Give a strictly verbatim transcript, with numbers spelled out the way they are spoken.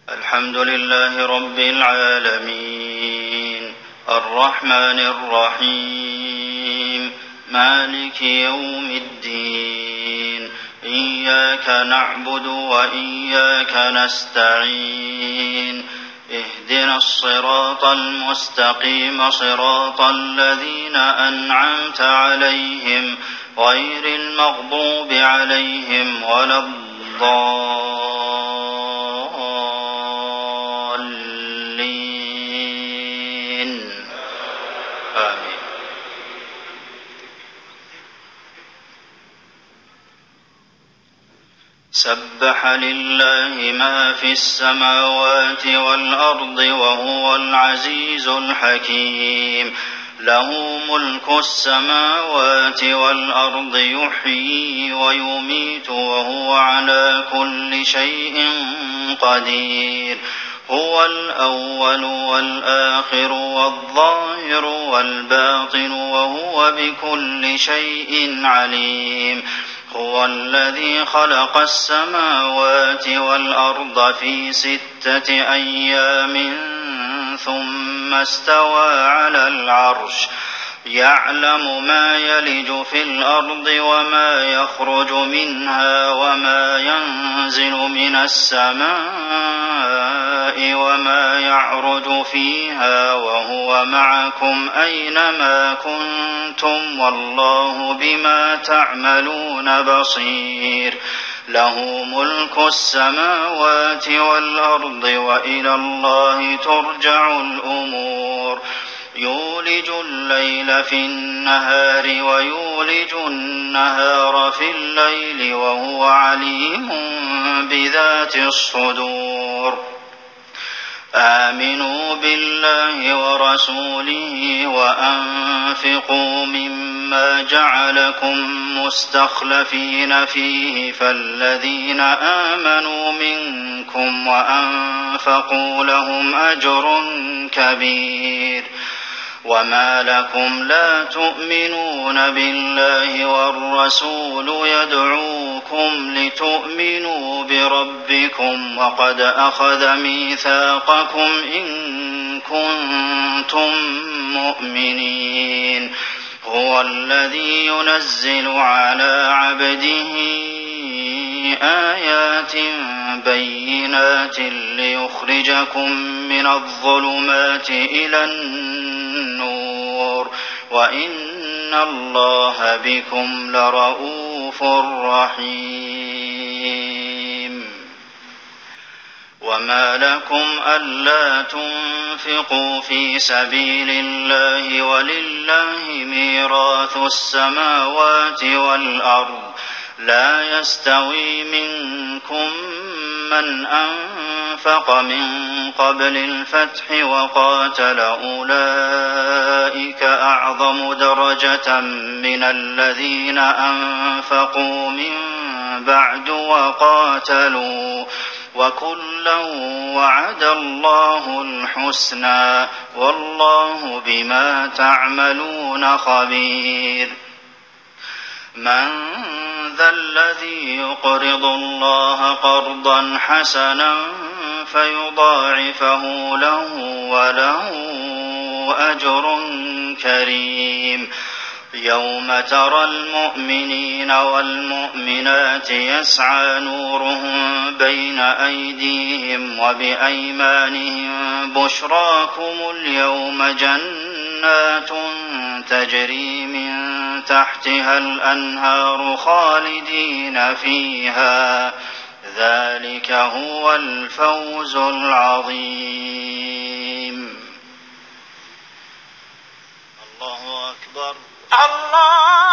الحمد لله رب العالمين الرحمن الرحيم مالك يوم الدين إياك نعبد وإياك نستعين اهدنا الصراط المستقيم صراط الذين أنعمت عليهم غير المغضوب عليهم ولا الضالين آمين. سبح لله ما في السماوات والأرض وهو العزيز الحكيم له ملك السماوات والأرض يحيي ويميت وهو على كل شيء قدير هو الأول والآخر والظاهر والباطن وهو بكل شيء عليم هو الذي خلق السماوات والأرض في ستة أيام ثم استوى على العرش يعلم ما يلج في الأرض وما يخرج منها وما ينزل من السماء وما يعرج فيها وهو معكم أينما كنتم والله بما تعملون بصير له ملك السماوات والأرض وإلى الله ترجع الأمور يولج الليل في النهار ويولج النهار في الليل وهو عليم بذات الصدور آمنوا بالله ورسوله وأنفقوا مما جعلكم مستخلفين فيه فالذين آمنوا منكم وأنفقوا لهم أجر كبير وما لكم لا تؤمنون بالله والرسول يدعوكم لتؤمنوا بربكم وقد أخذ ميثاقكم إن كنتم مؤمنين هو الذي ينزل على عبده آيات بينات ليخرجكم من الظلمات إلى النور وإن الله بكم لرءوف رحيم وما لكم ألا تنفقوا في سبيل الله ولله ميراث السماوات والأرض لا يستوي منكم من أنفق من قبل الفتح وقاتل أولئك أعظم درجة من الذين أنفقوا من بعد وقاتلوا وكلا وعد الله الحسنى والله بما تعملون خبير من ذا الذي يقرض الله قرضا حسنا فيضاعفه له وله أجر كريم يوم ترى المؤمنين والمؤمنات يسعى نورهم بين أيديهم وبأيمانهم بشراكم اليوم جنات تجري من تحتها الأنهار خالدين فيها ذلك هو الفوز العظيم الله أكبر الله